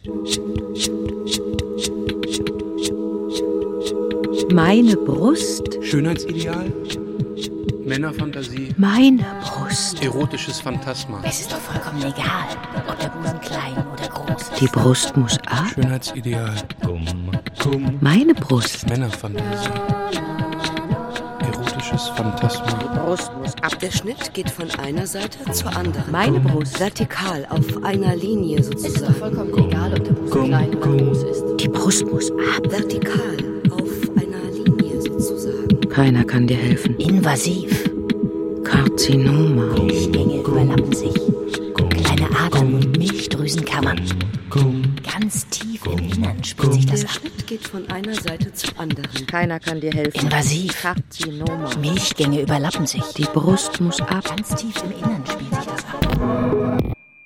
Meine Brust. Schönheitsideal? Männerfantasie? Meine Brust. Erotisches Phantasma? Es ist doch vollkommen egal, ob der Busen klein oder groß ist. Die Brust muss ab. Schönheitsideal? Meine Brust. Männerfantasie? Erotisches Phantasma? Die Brust muss ab. Der Schnitt geht von einer Seite zur anderen. Meine Brust. Vertikal, auf einer Linie Es ist doch sozusagen. vollkommen egal, ob der Busen klein oder groß ist. Die Brust muss ab. Vertikal, auf einer Linie sozusagen. Keiner kann dir helfen. Invasiv. Karzinoma. Milchgänge überlappen sich. Kleine Adern und Milchdrüsenkammern. Ganz tief im Innern spielt sich das Der ab. Schnitt geht von einer Seite zur anderen. Keiner kann dir helfen. Invasiv. Karzinoma. Milchgänge überlappen sich. Die Brust muss ab. Ganz tief im Innern spielt sich das ab.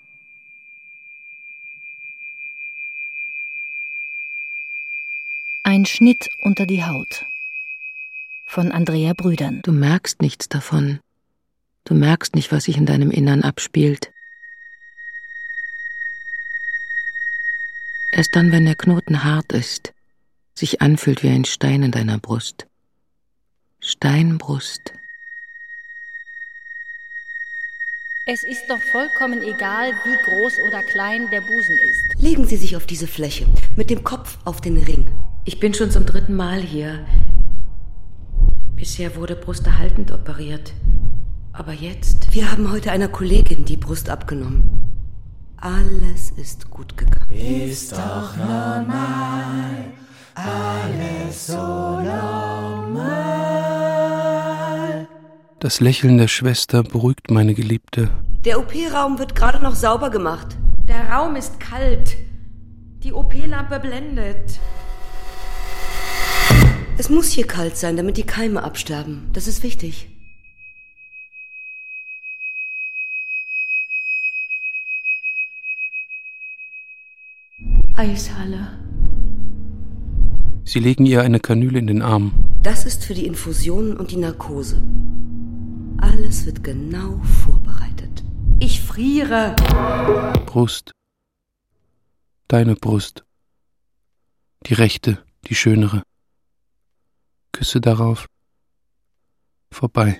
Ein Schnitt unter die Haut. Von Andrea Brüdern. Du merkst nichts davon. Du merkst nicht, was sich in deinem Innern abspielt. Erst dann, wenn der Knoten hart ist, sich anfühlt wie ein Stein in deiner Brust. Steinbrust. Es ist doch vollkommen egal, wie groß oder klein der Busen ist. Legen Sie sich auf diese Fläche, mit dem Kopf auf den Ring. Ich bin schon zum 3. Mal hier. Bisher wurde brusterhaltend operiert. Aber jetzt? Wir haben heute einer Kollegin die Brust abgenommen. Alles ist gut gegangen. Ist doch normal, alles so normal. Das Lächeln der Schwester beruhigt meine Geliebte. Der OP-Raum wird gerade noch sauber gemacht. Der Raum ist kalt. Die OP-Lampe blendet. Es muss hier kalt sein, damit die Keime absterben. Das ist wichtig. Eishalle. Sie legen ihr eine Kanüle in den Arm. Das ist für die Infusionen und die Narkose. Alles wird genau vorbereitet. Ich friere. Brust. Deine Brust. Die rechte, die schönere. Küsse darauf. Vorbei.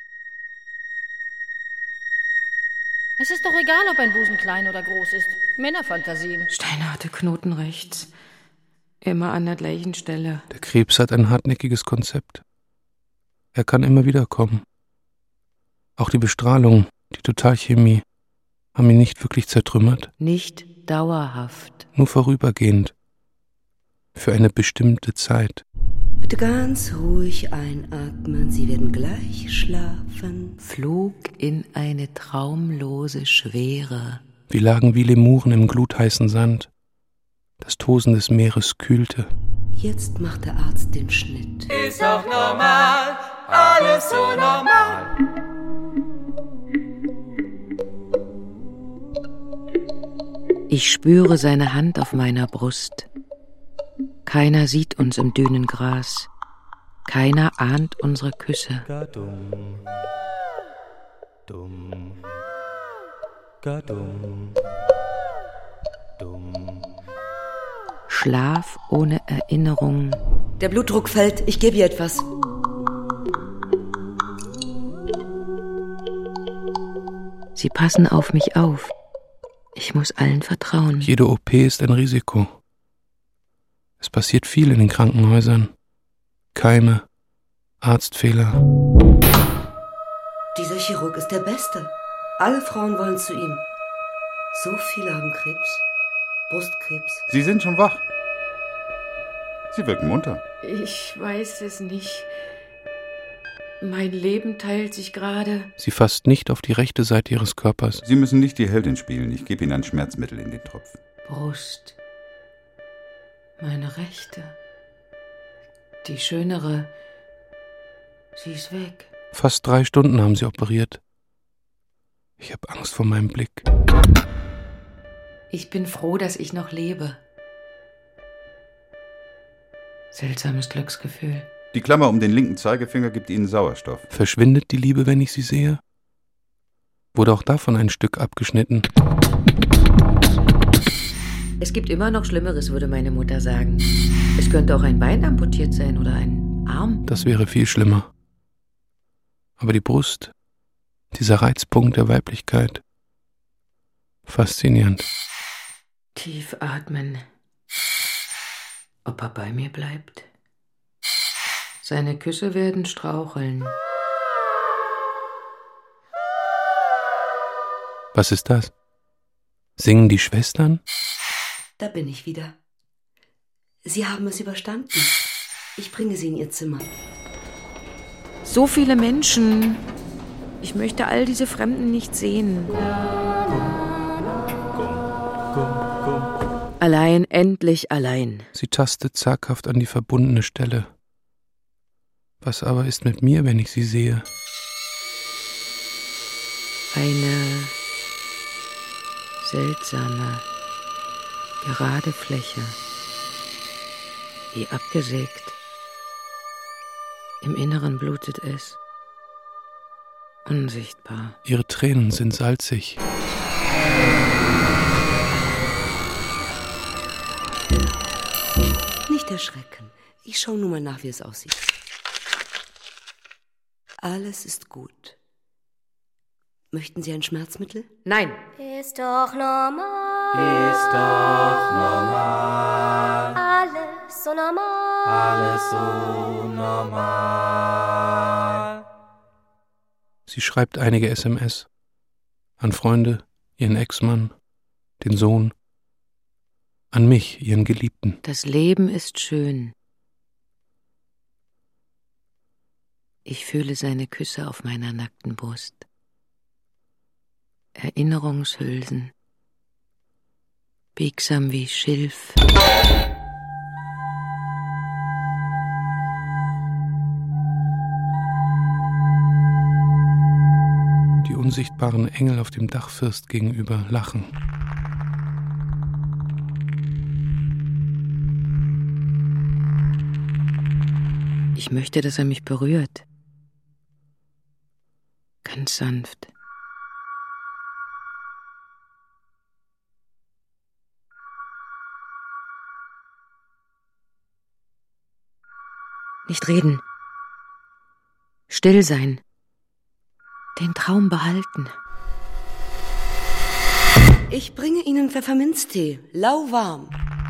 Es ist doch egal, ob ein Busen klein oder groß ist. Männerfantasien. Steinharte Knoten rechts. Immer an der gleichen Stelle. Der Krebs hat ein hartnäckiges Konzept. Er kann immer wieder kommen. Auch die Bestrahlung, die Totalchemie, haben ihn nicht wirklich zertrümmert. Nicht dauerhaft. Nur vorübergehend. Für eine bestimmte Zeit. Bitte ganz ruhig einatmen. Sie werden gleich schlafen. Flog in eine traumlose Schwere. Wir lagen wie Lemuren im glutheißen Sand. Das Tosen des Meeres kühlte. Jetzt macht der Arzt den Schnitt. Ist doch normal, alles so normal. Ich spüre seine Hand auf meiner Brust. Keiner sieht uns im Dünengras. Keiner ahnt unsere Küsse. Gadum, dumm, gadum, dumm. Schlaf ohne Erinnerung. Der Blutdruck fällt. Ich gebe ihr etwas. Sie passen auf mich auf. Ich muss allen vertrauen. Jede OP ist ein Risiko. Es passiert viel in den Krankenhäusern. Keime, Arztfehler. Dieser Chirurg ist der Beste. Alle Frauen wollen zu ihm. So viele haben Krebs. Brustkrebs. Sie sind schon wach. Sie wirken munter. Ich weiß es nicht. Mein Leben teilt sich gerade. Sie fasst nicht auf die rechte Seite ihres Körpers. Sie müssen nicht die Heldin spielen. Ich gebe Ihnen ein Schmerzmittel in den Tropf. Brust. Meine rechte. Die schönere. Sie ist weg. Fast 3 Stunden haben sie operiert. Ich habe Angst vor meinem Blick. Ich bin froh, dass ich noch lebe. Seltsames Glücksgefühl. Die Klammer um den linken Zeigefinger gibt Ihnen Sauerstoff. Verschwindet die Liebe, wenn ich sie sehe? Wurde auch davon ein Stück abgeschnitten? Es gibt immer noch Schlimmeres, würde meine Mutter sagen. Es könnte auch ein Bein amputiert sein oder ein Arm. Das wäre viel schlimmer. Aber die Brust, dieser Reizpunkt der Weiblichkeit, faszinierend. Tief atmen. Ob er bei mir bleibt? Seine Küsse werden straucheln. Was ist das? Singen die Schwestern? Da bin ich wieder. Sie haben es überstanden. Ich bringe Sie in Ihr Zimmer. So viele Menschen. Ich möchte all diese Fremden nicht sehen. Allein, endlich allein. Sie tastet zaghaft an die verbundene Stelle. Was aber ist mit mir, wenn ich sie sehe? Eine seltsame, gerade Fläche, wie abgesägt. Im Inneren blutet es. Unsichtbar. Ihre Tränen sind salzig. Nicht erschrecken. Ich schaue nur mal nach, wie es aussieht. Alles ist gut. Möchten Sie ein Schmerzmittel? Nein. Ist doch normal. Ist doch normal. Alles so normal. Alles so normal. Sie schreibt einige SMS. An Freunde, ihren Ex-Mann, den Sohn. An mich, ihren Geliebten. Das Leben ist schön. Ich fühle seine Küsse auf meiner nackten Brust. Erinnerungshülsen, biegsam wie Schilf. Die unsichtbaren Engel auf dem Dachfirst gegenüber lachen. Ich möchte, dass er mich berührt. Ganz sanft. Nicht reden. Still sein. Den Traum behalten. Ich bringe Ihnen Pfefferminztee, lauwarm.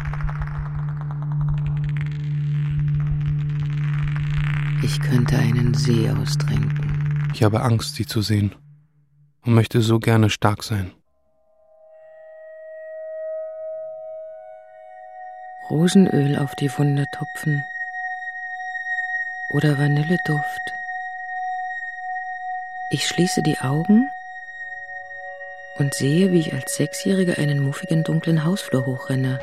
Ich könnte einen See austrinken. Ich habe Angst, sie zu sehen und möchte so gerne stark sein. Rosenöl auf die Wunde tupfen oder Vanilleduft. Ich schließe die Augen und sehe, wie ich als Sechsjährige einen muffigen, dunklen Hausflur hochrenne.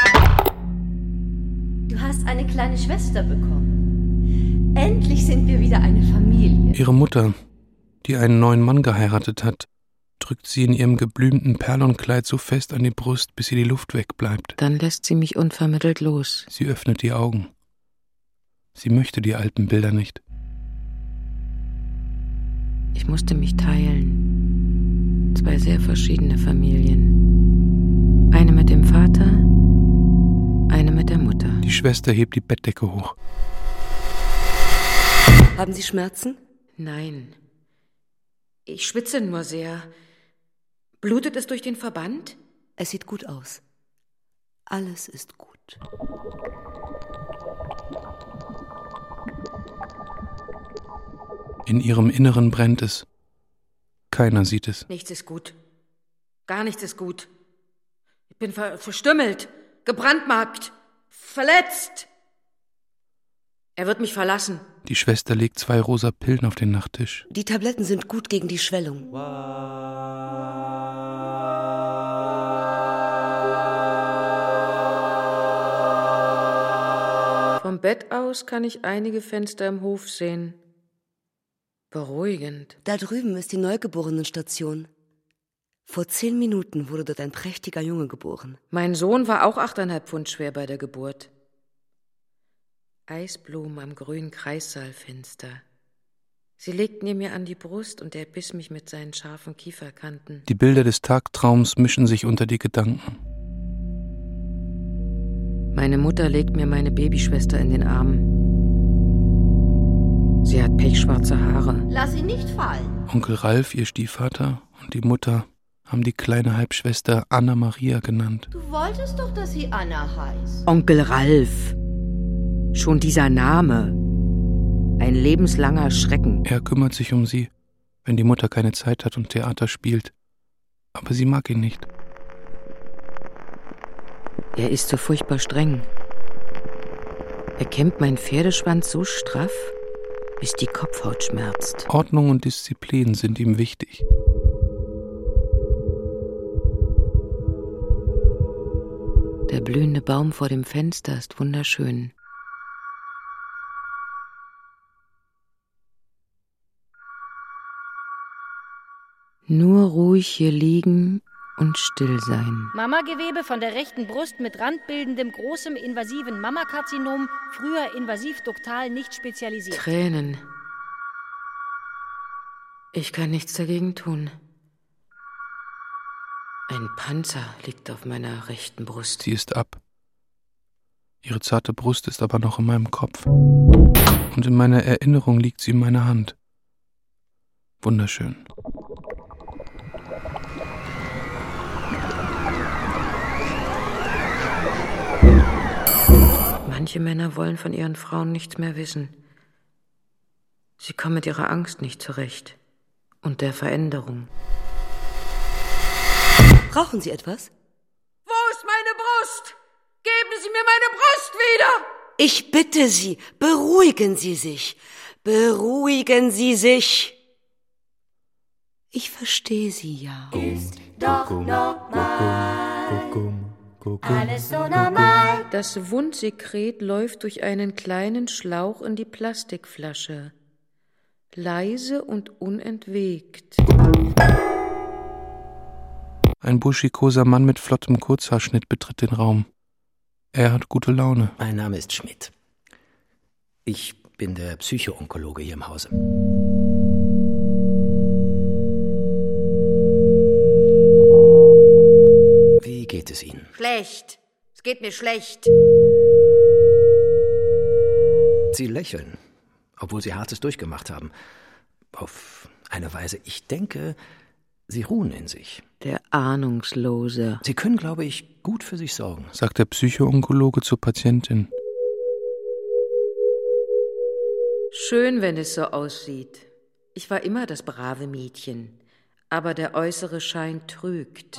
Du hast eine kleine Schwester bekommen. Endlich sind wir wieder eine Familie. Ihre Mutter, die einen neuen Mann geheiratet hat, drückt sie in ihrem geblümten Perlonkleid so fest an die Brust, bis ihr die Luft wegbleibt. Dann lässt sie mich unvermittelt los. Sie öffnet die Augen. Sie möchte die alten Bilder nicht. Ich musste mich teilen. 2 sehr verschiedene Familien. Eine mit dem Vater, eine mit der Mutter. Die Schwester hebt die Bettdecke hoch. Haben Sie Schmerzen? Nein. Ich schwitze nur sehr. Blutet es durch den Verband? Es sieht gut aus. Alles ist gut. In ihrem Inneren brennt es. Keiner sieht es. Nichts ist gut. Gar nichts ist gut. Ich bin verstümmelt, gebrandmarkt, verletzt. Er wird mich verlassen. Die Schwester legt 2 rosa Pillen auf den Nachttisch. Die Tabletten sind gut gegen die Schwellung. Vom Bett aus kann ich einige Fenster im Hof sehen. Beruhigend. Da drüben ist die Neugeborenenstation. Vor 10 Minuten wurde dort ein prächtiger Junge geboren. Mein Sohn war auch 8,5 Pfund schwer bei der Geburt. Eisblumen am grünen Kreissaalfenster. Sie legten ihn mir an die Brust und er biss mich mit seinen scharfen Kieferkanten. Die Bilder des Tagtraums mischen sich unter die Gedanken. Meine Mutter legt mir meine Babyschwester in den Arm. Sie hat pechschwarze Haare. Lass sie nicht fallen. Onkel Ralf, ihr Stiefvater, und die Mutter haben die kleine Halbschwester Anna Maria genannt. Du wolltest doch, dass sie Anna heißt. Onkel Ralf. Schon dieser Name. Ein lebenslanger Schrecken. Er kümmert sich um sie, wenn die Mutter keine Zeit hat und Theater spielt. Aber sie mag ihn nicht. Er ist so furchtbar streng. Er kämmt meinen Pferdeschwanz so straff, bis die Kopfhaut schmerzt. Ordnung und Disziplin sind ihm wichtig. Der blühende Baum vor dem Fenster ist wunderschön. Nur ruhig hier liegen und still sein. Mamagewebe von der rechten Brust mit randbildendem großem invasiven Mammakarzinom, früher invasiv-duktal nicht spezialisiert. Tränen. Ich kann nichts dagegen tun. Ein Panzer liegt auf meiner rechten Brust. Sie ist ab. Ihre zarte Brust ist aber noch in meinem Kopf. Und in meiner Erinnerung liegt sie in meiner Hand. Wunderschön. Manche Männer wollen von ihren Frauen nichts mehr wissen. Sie kommen mit ihrer Angst nicht zurecht und der Veränderung. Brauchen Sie etwas? Wo ist meine Brust? Geben Sie mir meine Brust wieder! Ich bitte Sie, beruhigen Sie sich. Beruhigen Sie sich. Ich verstehe Sie ja. Ist doch normal. Alles so normal. Das Wundsekret läuft durch einen kleinen Schlauch in die Plastikflasche. Leise und unentwegt. Ein buschikoser Mann mit flottem Kurzhaarschnitt betritt den Raum. Er hat gute Laune. Mein Name ist Schmidt. Ich bin der Psycho-Onkologe hier im Hause. Wie geht es Ihnen? Schlecht. Es geht mir schlecht. Sie lächeln, obwohl Sie Hartes durchgemacht haben. Auf eine Weise, ich denke, Sie ruhen in sich. Der Ahnungslose. Sie können, glaube ich, gut für sich sorgen, sagt der Psycho-Onkologe zur Patientin. Schön, wenn es so aussieht. Ich war immer das brave Mädchen. Aber der äußere Schein trügt.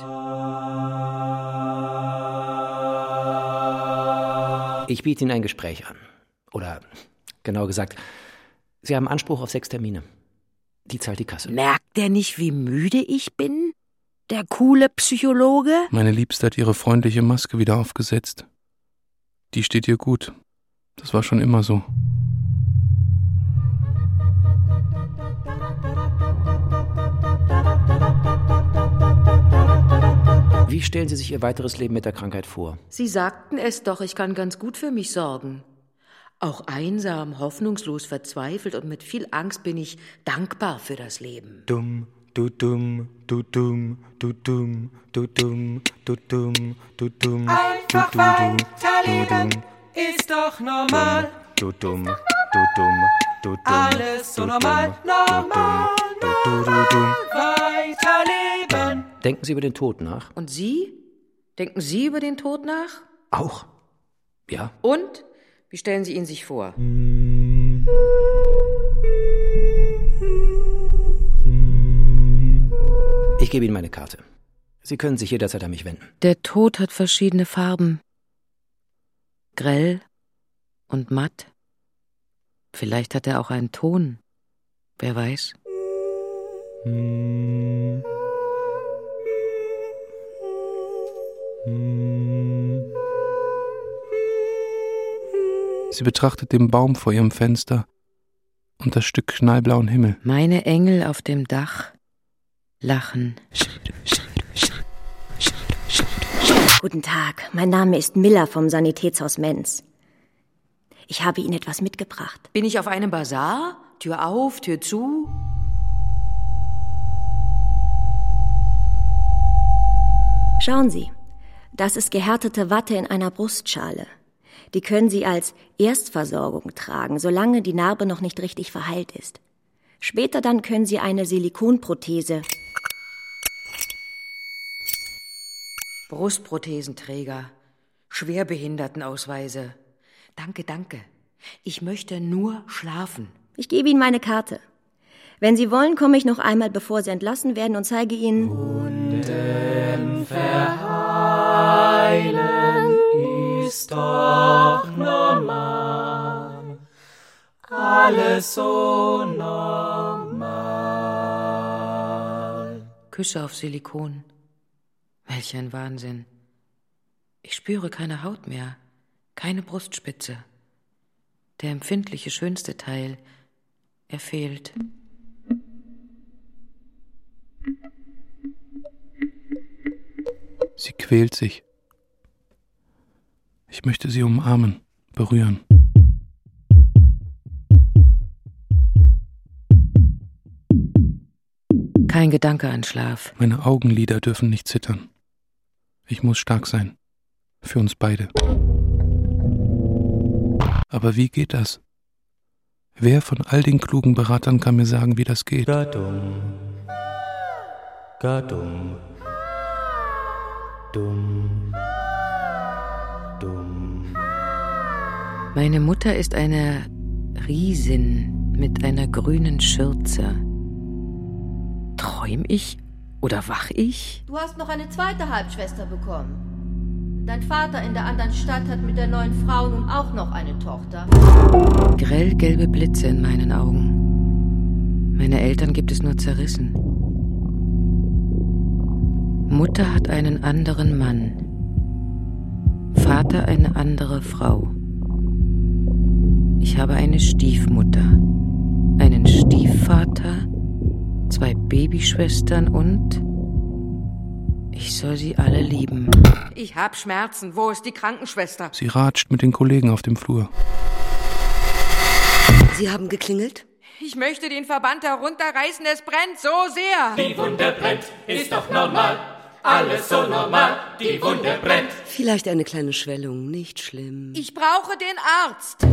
Ich biete Ihnen ein Gespräch an. Oder, genau gesagt, Sie haben Anspruch auf 6 Termine. Die zahlt die Kasse. Merkt er nicht, wie müde ich bin? Der coole Psychologe? Meine Liebste hat ihre freundliche Maske wieder aufgesetzt. Die steht ihr gut. Das war schon immer so. Wie stellen Sie sich Ihr weiteres Leben mit der Krankheit vor? Sie sagten es doch, ich kann ganz gut für mich sorgen. Auch einsam, hoffnungslos, verzweifelt und mit viel Angst bin ich dankbar für das Leben. Dumm, du dumm, du dumm, du dumm, du dumm, du dumm, du dumm. Einfach weiterleben ist doch normal. Du dumm, du dumm, du dumm. Alles so normal, normal, normal. Weiterleben. Denken Sie über den Tod nach? Und Sie? Denken Sie über den Tod nach? Auch. Ja. Und? Wie stellen Sie ihn sich vor? Ich gebe Ihnen meine Karte. Sie können sich jederzeit an mich wenden. Der Tod hat verschiedene Farben. Grell und matt. Vielleicht hat er auch einen Ton. Wer weiß? Sie betrachtet den Baum vor ihrem Fenster und das Stück knallblauen Himmel. Meine Engel auf dem Dach lachen. Guten Tag, mein Name ist Miller vom Sanitätshaus Menz. Ich habe Ihnen etwas mitgebracht. Bin ich auf einem Basar? Tür auf, Tür zu? Schauen Sie, das ist gehärtete Watte in einer Brustschale. Die können Sie als Erstversorgung tragen, solange die Narbe noch nicht richtig verheilt ist. Später dann können Sie eine Silikonprothese. Brustprothesenträger, Schwerbehindertenausweise. Danke, danke. Ich möchte nur schlafen. Ich gebe Ihnen meine Karte. Wenn Sie wollen, komme ich noch einmal, bevor Sie entlassen werden, und zeige Ihnen... Wunden verheilen ist doch normal. Alles so normal. Küsse auf Silikon. Welch ein Wahnsinn. Ich spüre keine Haut mehr, keine Brustspitze. Der empfindliche, schönste Teil, er fehlt. Sie quält sich. Ich möchte sie umarmen, berühren. Kein Gedanke an Schlaf. Meine Augenlider dürfen nicht zittern. Ich muss stark sein. Für uns beide. Aber wie geht das? Wer von all den klugen Beratern kann mir sagen, wie das geht? Gadum, gadum, dumm, dumm. Meine Mutter ist eine Riesin mit einer grünen Schürze. Träum ich oder wach ich? Du hast noch eine zweite Halbschwester bekommen. Dein Vater in der anderen Stadt hat mit der neuen Frau nun auch noch eine Tochter. Grellgelbe Blitze in meinen Augen. Meine Eltern gibt es nur zerrissen. Mutter hat einen anderen Mann. Vater eine andere Frau. Ich habe eine Stiefmutter, einen Stiefvater, 2 Babyschwestern und... Ich soll sie alle lieben. Ich hab Schmerzen. Wo ist die Krankenschwester? Sie ratscht mit den Kollegen auf dem Flur. Sie haben geklingelt? Ich möchte den Verband herunterreißen. Es brennt so sehr. Die Wunde brennt, ist doch normal. Alles so normal. Die Wunde brennt. Vielleicht eine kleine Schwellung, nicht schlimm. Ich brauche den Arzt.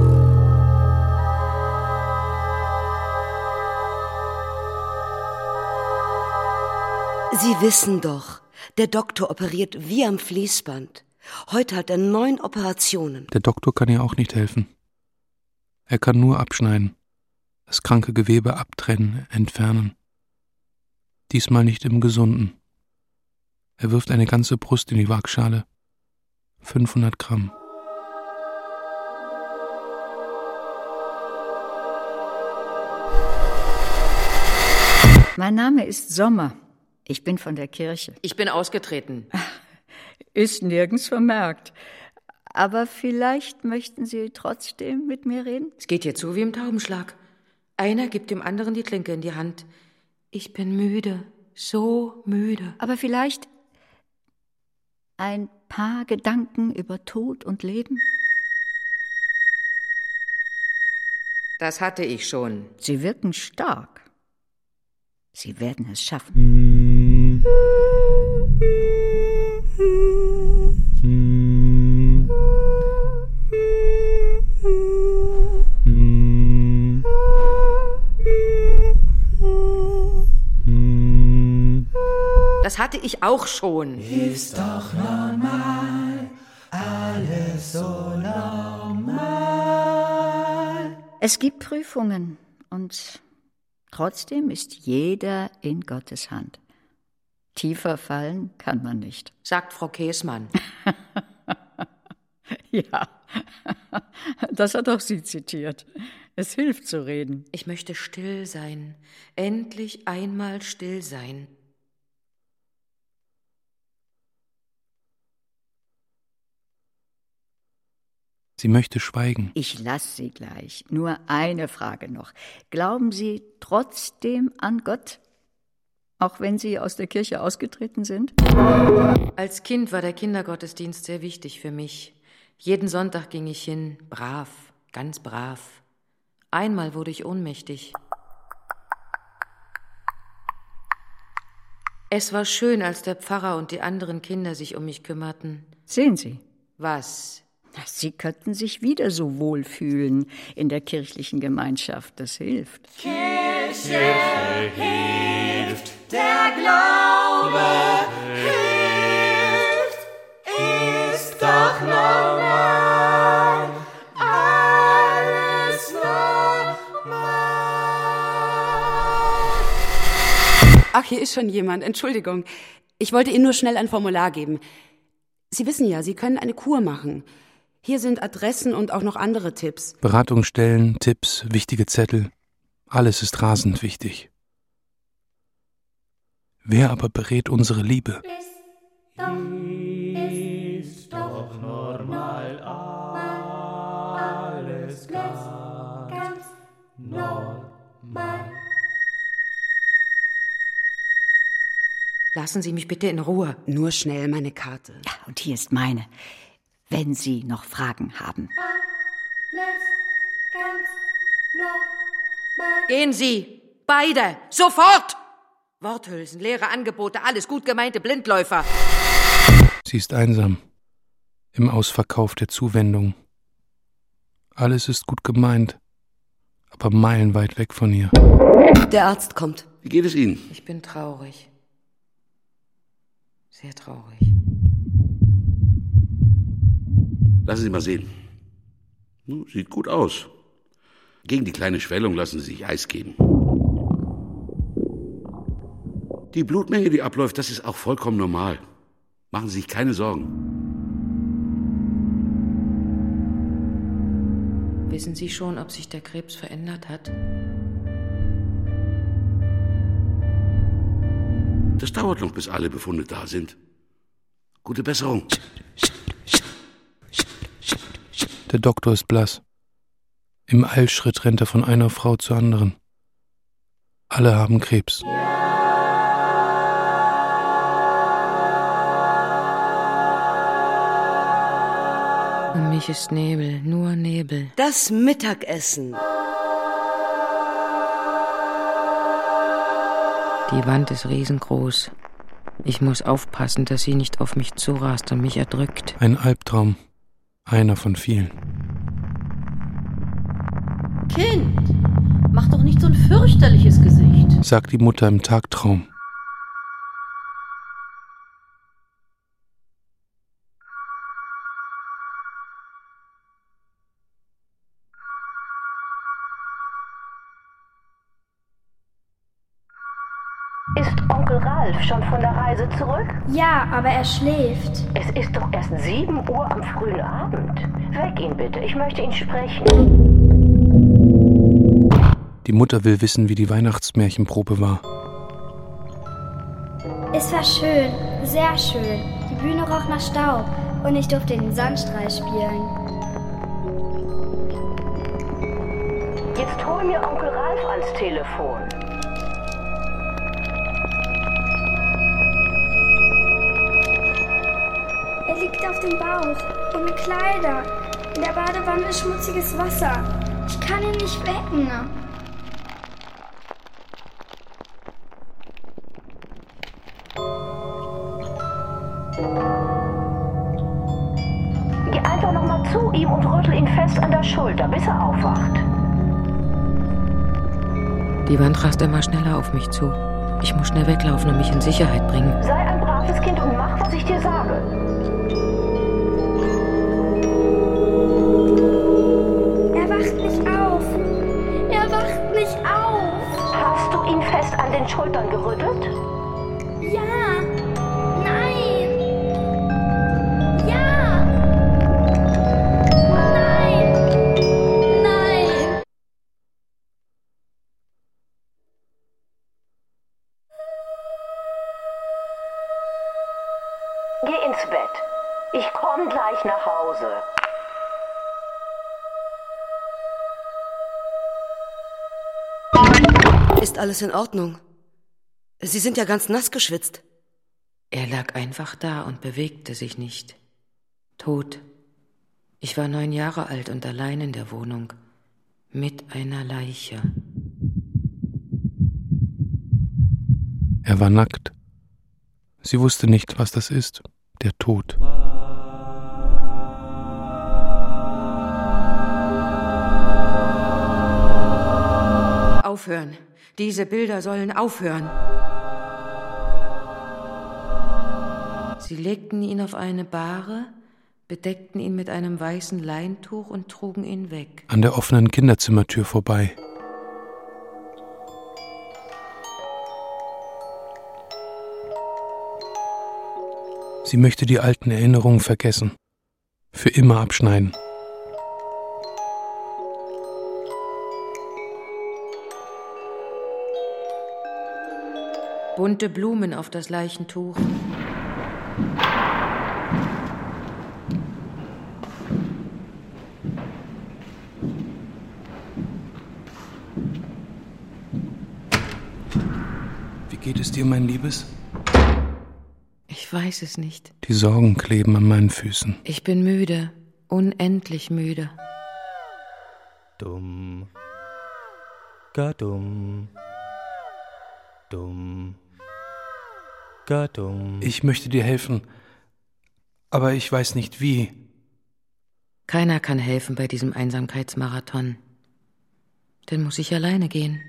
Sie wissen doch, der Doktor operiert wie am Fließband. Heute hat er 9 Operationen. Der Doktor kann ihr auch nicht helfen. Er kann nur abschneiden, das kranke Gewebe abtrennen, entfernen. Diesmal nicht im Gesunden. Er wirft eine ganze Brust in die Waagschale. 500 Gramm. Mein Name ist Sommer. Ich bin von der Kirche. Ich bin ausgetreten. Ist nirgends vermerkt. Aber vielleicht möchten Sie trotzdem mit mir reden? Es geht hier zu wie im Taubenschlag. Einer gibt dem anderen die Klinke in die Hand. Ich bin müde, so müde. Aber vielleicht ein paar Gedanken über Tod und Leben? Das hatte ich schon. Sie wirken stark. Sie werden es schaffen. Das hatte ich auch schon. Ist doch normal, alles so normal. Es gibt Prüfungen und trotzdem ist jeder in Gottes Hand. Tiefer fallen kann man nicht. Sagt Frau Käßmann. Ja, das hat auch sie zitiert. Es hilft zu reden. Ich möchte still sein. Endlich einmal still sein. Sie möchte schweigen. Ich lasse Sie gleich. Nur eine Frage noch. Glauben Sie trotzdem an Gott, auch wenn Sie aus der Kirche ausgetreten sind? Als Kind war der Kindergottesdienst sehr wichtig für mich. Jeden Sonntag ging ich hin, brav, ganz brav. Einmal wurde ich ohnmächtig. Es war schön, als der Pfarrer und die anderen Kinder sich um mich kümmerten. Sehen Sie? Was? Sie könnten sich wieder so wohlfühlen in der kirchlichen Gemeinschaft. Das hilft. Kirche hilft, der Glaube hilft, ist doch normal, alles normal. Ach, hier ist schon jemand. Entschuldigung. Ich wollte Ihnen nur schnell ein Formular geben. Sie wissen ja, Sie können eine Kur machen. Hier sind Adressen und auch noch andere Tipps. Beratungsstellen, Tipps, wichtige Zettel. Alles ist rasend wichtig. Wer aber berät unsere Liebe? Ist doch normal, alles ganz normal. Lassen Sie mich bitte in Ruhe. Nur schnell meine Karte. Ja, und hier ist meine, wenn Sie noch Fragen haben. Alles ganz normal. Gehen Sie! Beide! Sofort! Worthülsen, leere Angebote, alles gut gemeinte Blindläufer. Sie ist einsam. Im Ausverkauf der Zuwendung. Alles ist gut gemeint, aber meilenweit weg von ihr. Der Arzt kommt. Wie geht es Ihnen? Ich bin traurig. Sehr traurig. Lassen Sie mal sehen. Sieht gut aus. Gegen die kleine Schwellung lassen Sie sich Eis geben. Die Blutmenge, die abläuft, das ist auch vollkommen normal. Machen Sie sich keine Sorgen. Wissen Sie schon, ob sich der Krebs verändert hat? Das dauert noch, bis alle Befunde da sind. Gute Besserung. Der Doktor ist blass. Im Eilschritt rennt er von einer Frau zur anderen. Alle haben Krebs. Um mich ist Nebel, nur Nebel. Das Mittagessen. Die Wand ist riesengroß. Ich muss aufpassen, dass sie nicht auf mich zurast und mich erdrückt. Ein Albtraum. Einer von vielen. Kind, mach doch nicht so ein fürchterliches Gesicht, sagt die Mutter im Tagtraum. Ist Onkel Ralf schon von der Reise zurück? Ja, aber er schläft. Es ist doch erst 7 Uhr am frühen Abend. Weck ihn bitte, ich möchte ihn sprechen. Die Mutter will wissen, wie die Weihnachtsmärchenprobe war. Es war schön, sehr schön. Die Bühne roch nach Staub und ich durfte den Sandstrahl spielen. Jetzt hol mir Onkel Ralf ans Telefon. Er liegt auf dem Bauch, ohne Kleider. In der Badewanne ist schmutziges Wasser. Ich kann ihn nicht wecken. Geh einfach noch mal zu ihm und rüttel ihn fest an der Schulter, bis er aufwacht. Die Wand rast immer schneller auf mich zu. Ich muss schnell weglaufen und mich in Sicherheit bringen. Sei ein braves Kind und mach, was ich dir sage. Er wacht nicht auf. Er wacht nicht auf. Hast du ihn fest an den Schultern gerüttelt? Ja. Nein. Ja. Nein. Nein. Geh ins Bett. Ich komm gleich nach Hause. Ist alles in Ordnung? Sie sind ja ganz nass geschwitzt. Er lag einfach da und bewegte sich nicht. Tot. Ich war 9 Jahre alt und allein in der Wohnung. Mit einer Leiche. Er war nackt. Sie wusste nicht, was das ist. Der Tod. aufhören. Diese Bilder sollen aufhören. Sie legten ihn auf eine Bahre, bedeckten ihn mit einem weißen Leintuch und trugen ihn weg. An der offenen Kinderzimmertür vorbei. Sie möchte die alten Erinnerungen vergessen. Für immer abschneiden. Bunte Blumen auf das Leichentuch. Wie geht es dir, mein Liebes? Ich weiß es nicht. Die Sorgen kleben an meinen Füßen. Ich bin müde, unendlich müde. Dumm, gar dumm, dumm, gar dumm. Ich möchte dir helfen, aber ich weiß nicht wie. Keiner kann helfen bei diesem Einsamkeitsmarathon. Dann muss ich alleine gehen.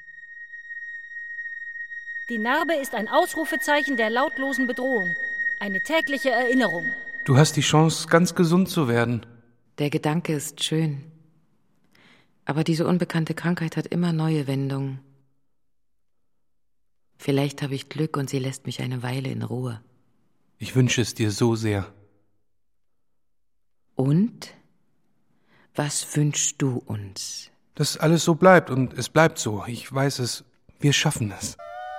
Die Narbe ist ein Ausrufezeichen der lautlosen Bedrohung. Eine tägliche Erinnerung. Du hast die Chance, ganz gesund zu werden. Der Gedanke ist schön. Aber diese unbekannte Krankheit hat immer neue Wendungen. Vielleicht habe ich Glück und sie lässt mich eine Weile in Ruhe. Ich wünsche es dir so sehr. Und? Was wünschst du uns? Dass alles so bleibt und es bleibt so. Ich weiß es. Wir schaffen es.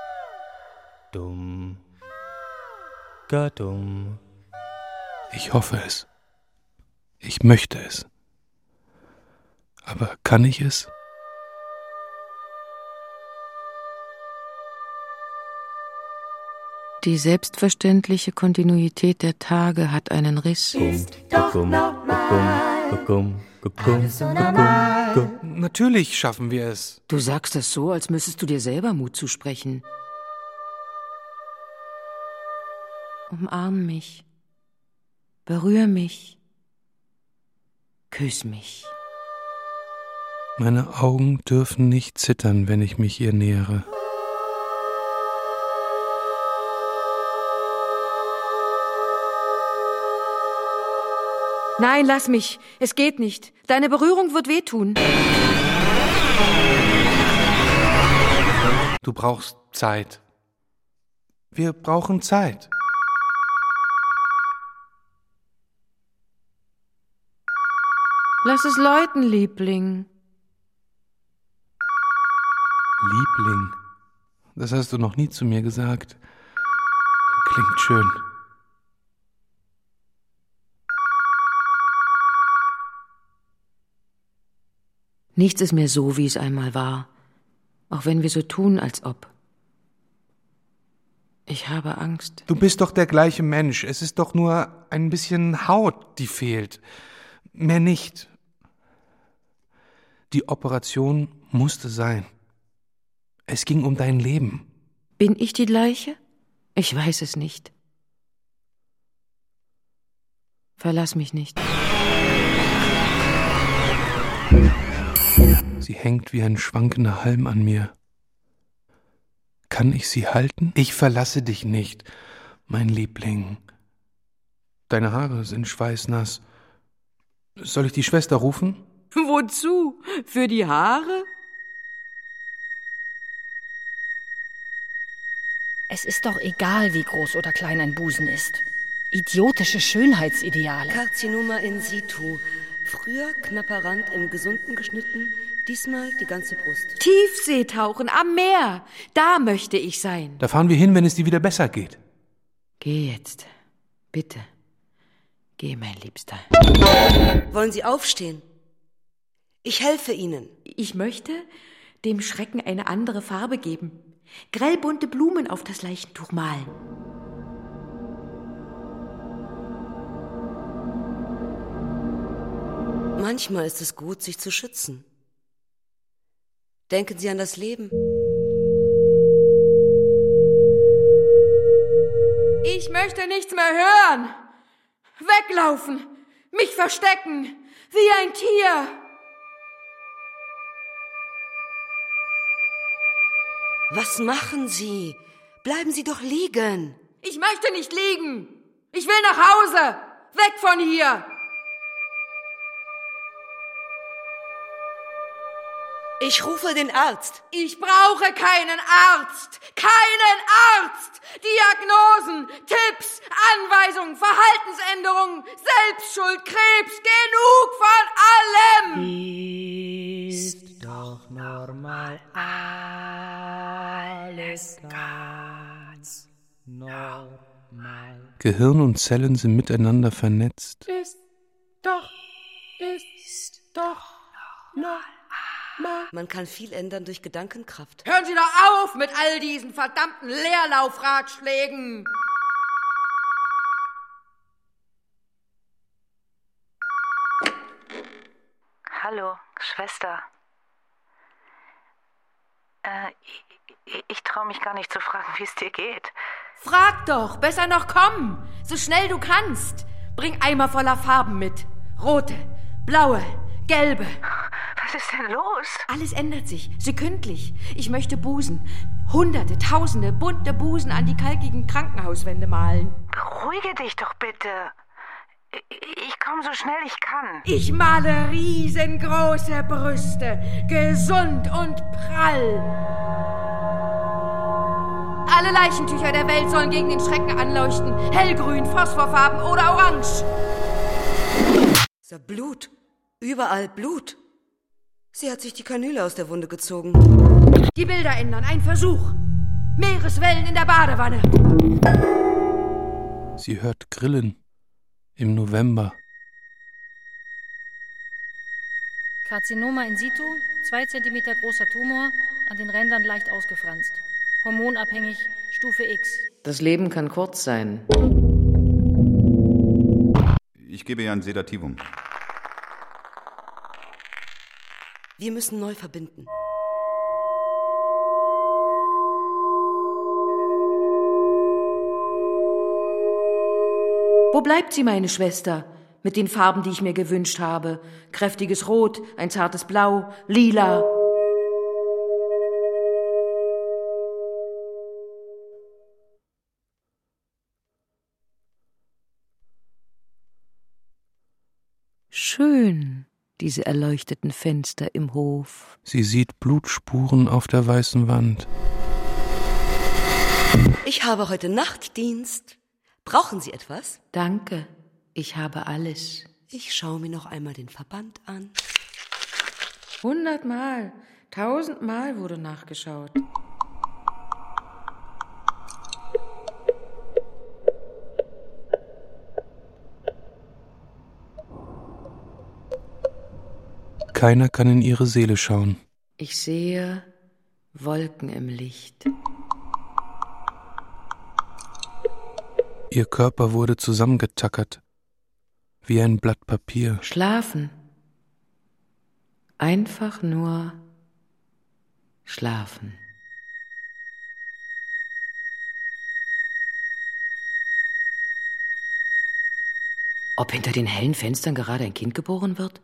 Dumm, gar dumm. Ich hoffe es. Ich möchte es. Aber kann ich es? Die selbstverständliche Kontinuität der Tage hat einen Riss. Ist doch normal. Alles so normal. Natürlich schaffen wir es. Du sagst das so, als müsstest du dir selber Mut zusprechen. Umarm mich. Berühr mich. Küss mich. Meine Augen dürfen nicht zittern, wenn ich mich ihr nähere. Nein, lass mich. Es geht nicht. Deine Berührung wird wehtun. Du brauchst Zeit. Wir brauchen Zeit. Lass es läuten, Liebling. Liebling? Das hast du noch nie zu mir gesagt. Klingt schön. Nichts ist mehr so, wie es einmal war. Auch wenn wir so tun, als ob. Ich habe Angst. Du bist doch der gleiche Mensch. Es ist doch nur ein bisschen Haut, die fehlt. Mehr nicht. Die Operation musste sein. Es ging um dein Leben. Bin ich die gleiche? Ich weiß es nicht. Verlass mich nicht. Sie hängt wie ein schwankender Halm an mir. Kann ich sie halten? Ich verlasse dich nicht, mein Liebling. Deine Haare sind schweißnass. Soll ich die Schwester rufen? Wozu? Für die Haare? Es ist doch egal, wie groß oder klein ein Busen ist. Idiotische Schönheitsideale. Karzinoma in situ. Früher knapper Rand im Gesunden geschnitten, diesmal die ganze Brust. Tiefseetauchen am Meer. Da möchte ich sein. Da fahren wir hin, wenn es dir wieder besser geht. Geh jetzt. Bitte. Geh, mein Liebster. Wollen Sie aufstehen? Ich helfe Ihnen. Ich möchte dem Schrecken eine andere Farbe geben. Grellbunte Blumen auf das Leichentuch malen. Manchmal ist es gut, sich zu schützen. Denken Sie an das Leben. Ich möchte nichts mehr hören. Weglaufen. Mich verstecken. Wie ein Tier. Was machen Sie? Bleiben Sie doch liegen. Ich möchte nicht liegen. Ich will nach Hause. Weg von hier. Ich rufe den Arzt. Ich brauche keinen Arzt. Keinen Arzt. Diagnosen, Tipps, Anweisungen, Verhaltensänderungen, Selbstschuld, Krebs, genug von allem. Ist doch normal alles ganz normal. Gehirn und Zellen sind miteinander vernetzt. Ist doch normal. Man kann viel ändern durch Gedankenkraft. Hören Sie doch auf mit all diesen verdammten Leerlaufratschlägen. Hallo, Schwester. Ich traue mich gar nicht zu fragen, wie es dir geht. Frag doch, besser noch komm, so schnell du kannst. Bring Eimer voller Farben mit. Rote, blaue, gelbe. Was ist denn los? Alles ändert sich, sekündlich. Ich möchte Busen. Hunderte, Tausende bunte Busen an die kalkigen Krankenhauswände malen. Beruhige dich doch bitte. Ich komme so schnell ich kann. Ich male riesengroße Brüste, gesund und prall. Alle Leichentücher der Welt sollen gegen den Schrecken anleuchten. Hellgrün, Phosphorfarben oder orange. Ist ja Blut. Überall Blut. Sie hat sich die Kanüle aus der Wunde gezogen. Die Bilder ändern, ein Versuch. Meereswellen in der Badewanne. Sie hört Grillen im November. Karzinoma in situ, 2 cm großer Tumor, an den Rändern leicht ausgefranst. Hormonabhängig, Stufe X. Das Leben kann kurz sein. Ich gebe ihr ein Sedativum. Wir müssen neu verbinden. Wo bleibt sie, meine Schwester? Mit den Farben, die ich mir gewünscht habe. Kräftiges Rot, ein zartes Blau, Lila. Schön, diese erleuchteten Fenster im Hof. Sie sieht Blutspuren auf der weißen Wand. Ich habe heute Nachtdienst. Brauchen Sie etwas? Danke, ich habe alles. Ich schaue mir noch einmal den Verband an. 100-mal, 1000-mal wurde nachgeschaut. Keiner kann in ihre Seele schauen. Ich sehe Wolken im Licht. Ihr Körper wurde zusammengetackert, wie ein Blatt Papier. Schlafen. Einfach nur schlafen. Ob hinter den hellen Fenstern gerade ein Kind geboren wird?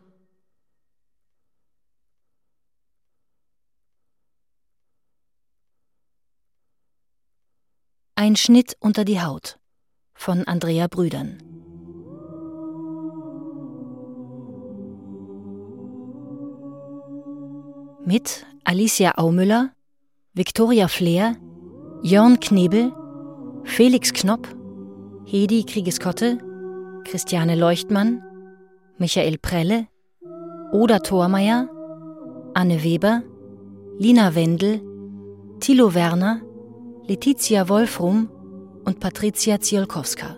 Ein Schnitt unter die Haut von Andrea Brüdern. Mit Alicia Aumüller, Viktoria Fleer, Jörn Knebel, Felix Knopp, Hedi Kriegeskotte, Christiane Leuchtmann, Michael Prelle, Oda Thormeyer, Anne Weber, Lina Wendel, Thilo Werner, Letizia Wolfrum und Patricia Ziolkowska.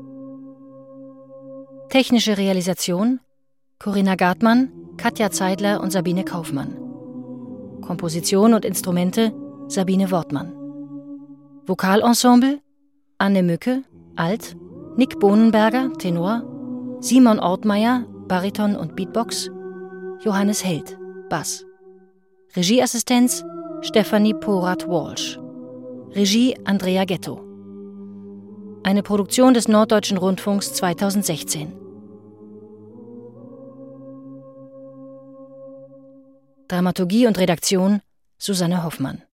Technische Realisation Corinna Gartmann, Katja Zeidler und Sabine Kaufmann. Komposition und Instrumente Sabine Wortmann. Vokalensemble Anne Mücke, Alt, Nick Bohnenberger, Tenor, Simon Ortmeier, Bariton und Beatbox, Johannes Held, Bass. Regieassistenz Stephanie Porat-Walsh. Regie Andrea Ghetto. Eine Produktion des Norddeutschen Rundfunks 2016. Dramaturgie und Redaktion Susanne Hoffmann.